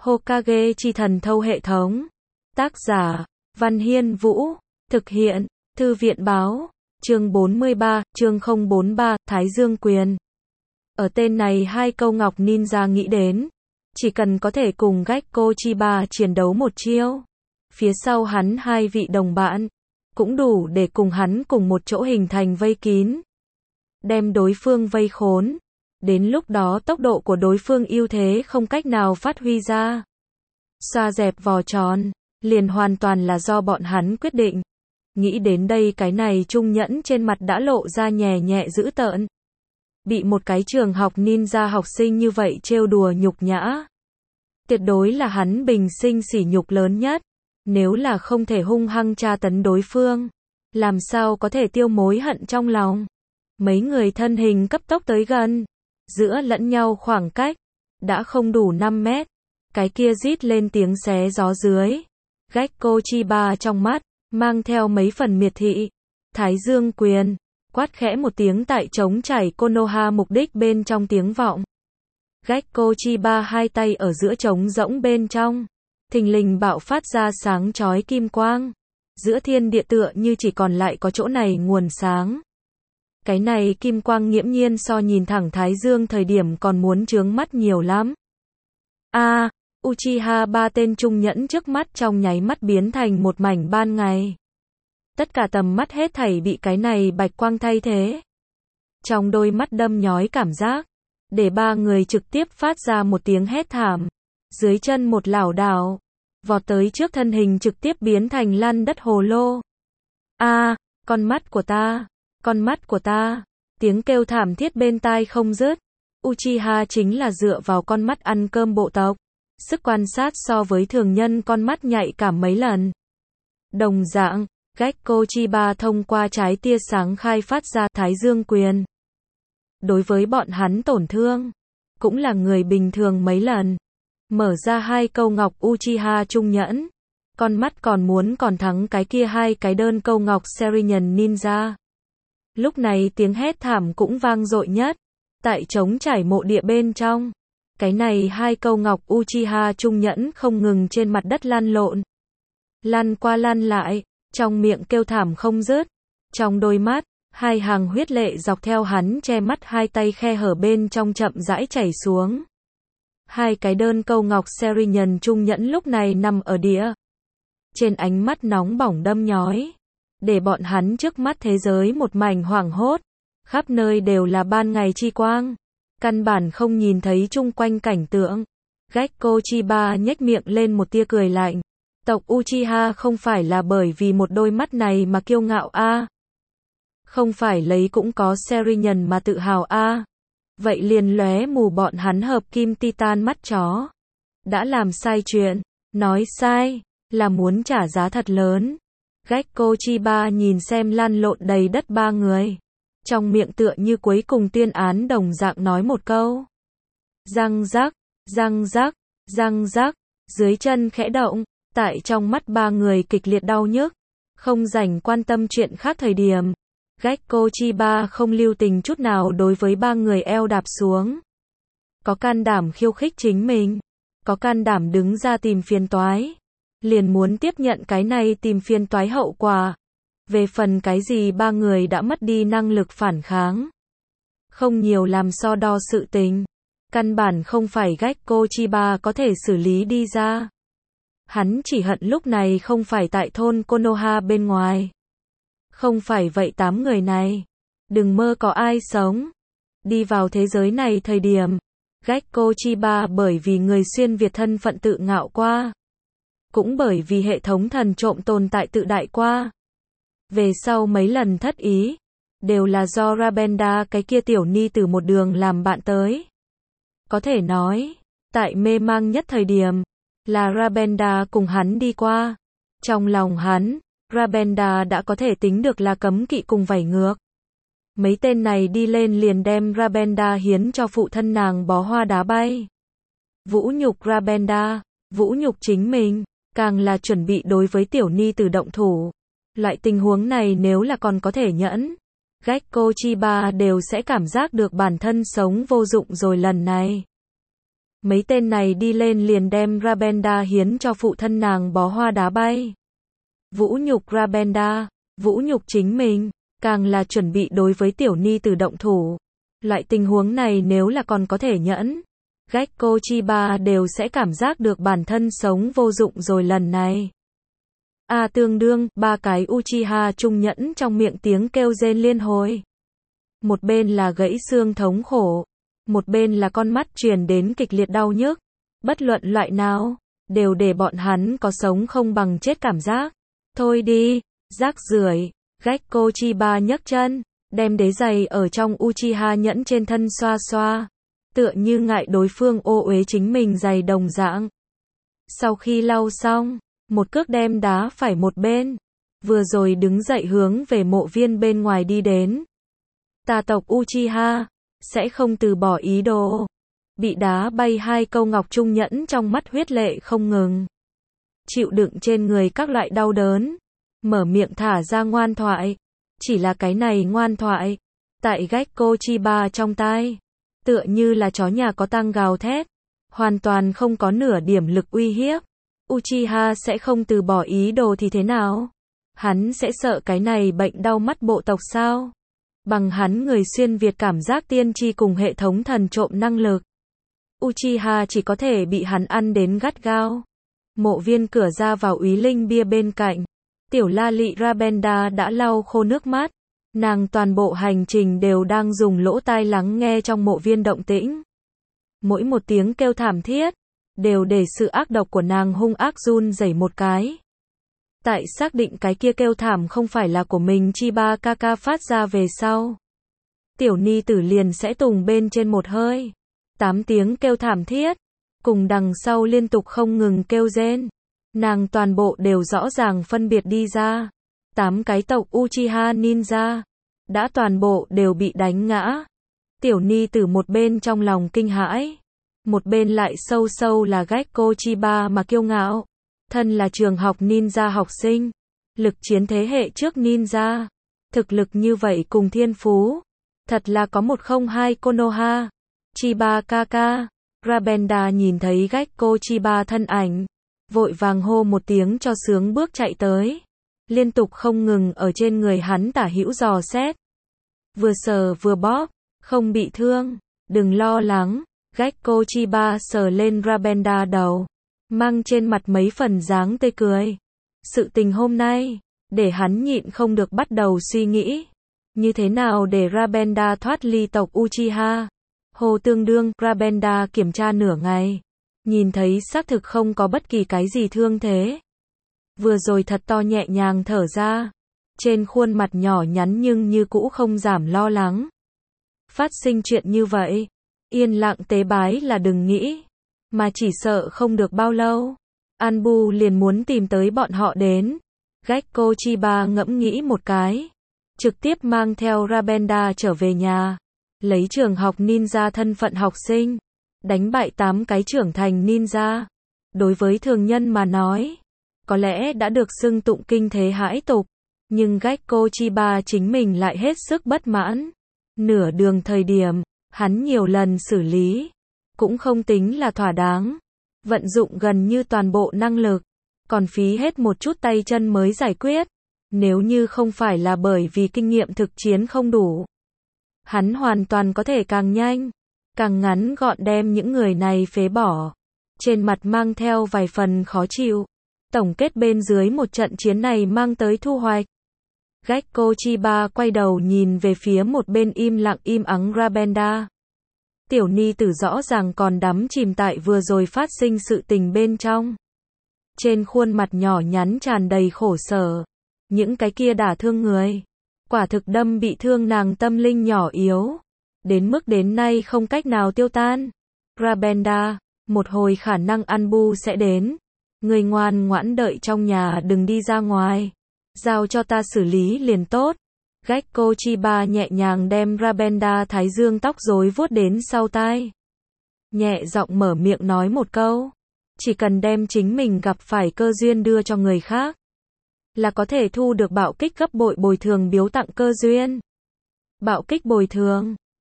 Hokage chi thần thâu hệ thống. Tác giả, Văn Hiên Vũ. Thực hiện, Thư viện Báo. Chương 43, chương 043, Thái Dương Quyền. Ở tên này hai câu Ngọc Ninja nghĩ đến. Chỉ cần có thể cùng Gekko Chiba chiến đấu một chiêu. Phía sau hắn hai vị đồng bạn. Cũng đủ để cùng hắn cùng một chỗ hình thành vây kín. Đem đối phương vây khốn. Đến lúc đó tốc độ của đối phương ưu thế không cách nào phát huy ra. Xoa dẹp vò tròn, liền hoàn toàn là do bọn hắn quyết định. Nghĩ đến đây cái này Trung Nhẫn trên mặt đã lộ ra nhẹ nhẹ dữ tợn. Bị một cái trường học ninja học sinh như vậy trêu đùa nhục nhã. Tuyệt đối là hắn bình sinh sỉ nhục lớn nhất. Nếu là không thể hung hăng tra tấn đối phương, làm sao có thể tiêu mối hận trong lòng. Mấy người thân hình cấp tốc tới gần. Giữa lẫn nhau khoảng cách đã không đủ 5 mét. Cái kia rít lên tiếng xé gió dưới. Gekko Chiba trong mắt mang theo mấy phần miệt thị. Thái Dương Quyền, quát khẽ một tiếng tại trống chảy Konoha mục đích bên trong tiếng vọng. Gekko Chiba hai tay ở giữa trống rỗng bên trong, thình lình bạo phát ra sáng chói kim quang. Giữa thiên địa tựa như chỉ còn lại có chỗ này nguồn sáng. Cái này kim quang nghiễm nhiên so nhìn thẳng Thái Dương thời điểm còn muốn chướng mắt nhiều lắm. Uchiha ba tên Trung Nhẫn trước mắt trong nháy mắt biến thành một mảnh ban ngày. Tất cả tầm mắt hết thảy bị cái này bạch quang thay thế. Trong đôi mắt đâm nhói cảm giác, để ba người trực tiếp phát ra một tiếng hét thảm. Dưới chân một lảo đảo, vọt tới trước thân hình trực tiếp biến thành lăn đất hồ lô. Con mắt của ta, con mắt của ta, tiếng kêu thảm thiết bên tai không dứt. Uchiha chính là dựa vào con mắt ăn cơm bộ tộc. Sức quan sát so với thường nhân con mắt nhạy cảm mấy lần. Đồng dạng, Gekko Chiba thông qua trái tia sáng khai phát ra Thái Dương Quyền. Đối với bọn hắn tổn thương, cũng là người bình thường mấy lần. Mở ra hai câu ngọc Uchiha Trung Nhẫn. Con mắt còn thắng cái kia hai cái đơn câu ngọc Sharingan Ninja. Lúc này tiếng hét thảm cũng vang dội nhất. Tại trống trải mộ địa bên trong. Cái này hai câu ngọc Uchiha Trung Nhẫn không ngừng trên mặt đất lăn lộn. Lăn qua lăn lại, trong miệng kêu thảm không dứt. Trong đôi mắt, hai hàng huyết lệ dọc theo hắn che mắt hai tay khe hở bên trong chậm rãi chảy xuống. Hai cái đơn câu ngọc Sharingan Trung Nhẫn lúc này nằm ở địa. Trên ánh mắt nóng bỏng đâm nhói. Để bọn hắn trước mắt thế giới một mảnh hoảng hốt. Khắp nơi đều là ban ngày chi quang. Căn bản không nhìn thấy chung quanh cảnh tượng. Gekko Chiba nhếch miệng lên một tia cười lạnh. Tộc Uchiha không phải là bởi vì một đôi mắt này mà kiêu ngạo Không phải lấy cũng có Sharingan mà tự hào Vậy liền lóe mù bọn hắn hợp kim titan mắt chó. Đã làm sai chuyện. Nói sai, là muốn trả giá thật lớn. Gekko Chiba nhìn xem lăn lộn đầy đất ba người. Trong miệng tựa như cuối cùng tuyên án đồng dạng nói một câu. Răng rắc, răng rắc, răng rắc, dưới chân khẽ động, tại trong mắt ba người kịch liệt đau nhức. Không rảnh quan tâm chuyện khác thời điểm. Gekko Chiba không lưu tình chút nào đối với ba người eo đạp xuống. Có can đảm khiêu khích chính mình. Có can đảm đứng ra tìm phiền toái. Liền muốn tiếp nhận cái này tìm phiền toái hậu quả. Về phần cái gì ba người đã mất đi năng lực phản kháng. Không nhiều làm so đo sự tình. Căn bản không phải Gekko Chiba có thể xử lý đi ra. Hắn chỉ hận lúc này không phải tại thôn Konoha bên ngoài. Không phải vậy 8 người này. Đừng mơ có ai sống. Đi vào thế giới này thời điểm. Gekko Chiba bởi vì người xuyên Việt thân phận tự ngạo qua. Cũng bởi vì hệ thống thần trộm tồn tại tự đại qua. Về sau mấy lần thất ý, đều là do Rabenda cái kia tiểu ni từ một đường làm bạn tới. Có thể nói, tại mê mang nhất thời điểm, là Rabenda cùng hắn đi qua. Trong lòng hắn, Rabenda đã có thể tính được là cấm kỵ cùng vảy ngược. Mấy tên này đi lên liền đem Rabenda hiến cho phụ thân nàng bó hoa đá bay. Vũ nhục Rabenda, vũ nhục chính mình, càng là chuẩn bị đối với tiểu ni từ động thủ. Loại tình huống này nếu là còn có thể nhẫn, Gekko Chiba đều sẽ cảm giác được bản thân sống vô dụng rồi lần này. Mấy tên này đi lên liền đem Rabenda hiến cho phụ thân nàng bó hoa đá bay. Vũ nhục Rabenda, vũ nhục chính mình, càng là chuẩn bị đối với tiểu ni tử động thủ. Loại tình huống này nếu là còn có thể nhẫn, Gekko Chiba đều sẽ cảm giác được bản thân sống vô dụng rồi lần này. Tương đương, ba cái Uchiha trung nhẫn trong miệng tiếng kêu rên liên hồi. Một bên là gãy xương thống khổ, một bên là con mắt truyền đến kịch liệt đau nhức. Bất luận loại nào, đều để bọn hắn có sống không bằng chết cảm giác. Thôi đi, rác rưởi. Gekko Chiba nhấc chân, đem đế giày ở trong Uchiha nhẫn trên thân xoa xoa, tựa như ngại đối phương ô uế chính mình giày đồng dạng. Sau khi lau xong, một cước đem đá phải một bên, vừa rồi đứng dậy hướng về mộ viên bên ngoài đi đến. Tà tộc Uchiha sẽ không từ bỏ ý đồ. Bị đá bay hai câu ngọc trung nhẫn trong mắt huyết lệ không ngừng. Chịu đựng trên người các loại đau đớn, mở miệng thả ra ngoan thoại. Chỉ là cái này ngoan thoại, tại Gekko Chiba trong tai, tựa như là chó nhà có tang gào thét, hoàn toàn không có nửa điểm lực uy hiếp. Uchiha sẽ không từ bỏ ý đồ thì thế nào? Hắn sẽ sợ cái này bệnh đau mắt bộ tộc sao? Bằng hắn người xuyên Việt cảm giác tiên tri cùng hệ thống thần trộm năng lực, Uchiha chỉ có thể bị hắn ăn đến gắt gao. Mộ viên cửa ra vào úy linh bia bên cạnh, tiểu la lị Rabenda đã lau khô nước mắt. Nàng toàn bộ hành trình đều đang dùng lỗ tai lắng nghe trong mộ viên động tĩnh. Mỗi một tiếng kêu thảm thiết, đều để sự ác độc của nàng hung ác run rẩy một cái. Tại xác định cái kia kêu thảm không phải là của mình Chiba Kaka phát ra về sau, tiểu ni tử liền sẽ tùng bên trên một hơi. 8 tiếng kêu thảm thiết, cùng đằng sau liên tục không ngừng kêu rên. Nàng toàn bộ đều rõ ràng phân biệt đi ra. 8 cái tộc Uchiha Ninja đã toàn bộ đều bị đánh ngã. Tiểu ni tử một bên trong lòng kinh hãi, một bên lại sâu sâu là Gekko Chiba mà kiêu ngạo. Thân là trường học ninja học sinh, lực chiến thế hệ trước ninja, thực lực như vậy cùng thiên phú, thật là có một không hai Konoha. Chiba Kaka, Rabenda nhìn thấy Gekko Chiba thân ảnh, vội vàng hô một tiếng cho sướng bước chạy tới, liên tục không ngừng ở trên người hắn tả hữu dò xét. Vừa sờ vừa bóp, không bị thương, đừng lo lắng. Gekko Chiba sờ lên Rabenda đầu, mang trên mặt mấy phần dáng tươi cười. Sự tình hôm nay, để hắn nhịn không được bắt đầu suy nghĩ, như thế nào để Rabenda thoát ly tộc Uchiha. Hồ tương đương, Rabenda kiểm tra nửa ngày, nhìn thấy xác thực không có bất kỳ cái gì thương thế. Vừa rồi thật to nhẹ nhàng thở ra, trên khuôn mặt nhỏ nhắn nhưng như cũ không giảm lo lắng. Phát sinh chuyện như vậy, yên lặng tế bái là đừng nghĩ, mà chỉ sợ không được bao lâu, Anbu liền muốn tìm tới bọn họ đến. Gekko Chiba ngẫm nghĩ một cái, trực tiếp mang theo Rabenda trở về nhà, lấy trường học ninja thân phận học sinh, đánh bại 8 cái trưởng thành ninja. Đối với thường nhân mà nói, có lẽ đã được xưng tụng kinh thế hãi tục, nhưng Gekko Chiba chính mình lại hết sức bất mãn. Nửa đường thời điểm, hắn nhiều lần xử lý, cũng không tính là thỏa đáng, vận dụng gần như toàn bộ năng lực, còn phí hết một chút tay chân mới giải quyết. Nếu như không phải là bởi vì kinh nghiệm thực chiến không đủ, hắn hoàn toàn có thể càng nhanh, càng ngắn gọn đem những người này phế bỏ. Trên mặt mang theo vài phần khó chịu, tổng kết bên dưới một trận chiến này mang tới thu hoạch. Gekko Chiba quay đầu nhìn về phía một bên im lặng im ắng Rabenda. Tiểu ni tử rõ ràng còn đắm chìm tại vừa rồi phát sinh sự tình bên trong. Trên khuôn mặt nhỏ nhắn tràn đầy khổ sở. Những cái kia đả thương người, quả thực đâm bị thương nàng tâm linh nhỏ yếu, đến mức đến nay không cách nào tiêu tan. Rabenda, một hồi khả năng Anbu sẽ đến. Người ngoan ngoãn đợi trong nhà đừng đi ra ngoài. Giao cho ta xử lý liền tốt. Gekko Chiba nhẹ nhàng đem Rabenda thái dương tóc rối vuốt đến sau tai. Nhẹ giọng mở miệng nói một câu. Chỉ cần đem chính mình gặp phải cơ duyên đưa cho người khác, là có thể thu được bạo kích gấp bội bồi thường biếu tặng cơ duyên. Bạo kích bồi thường,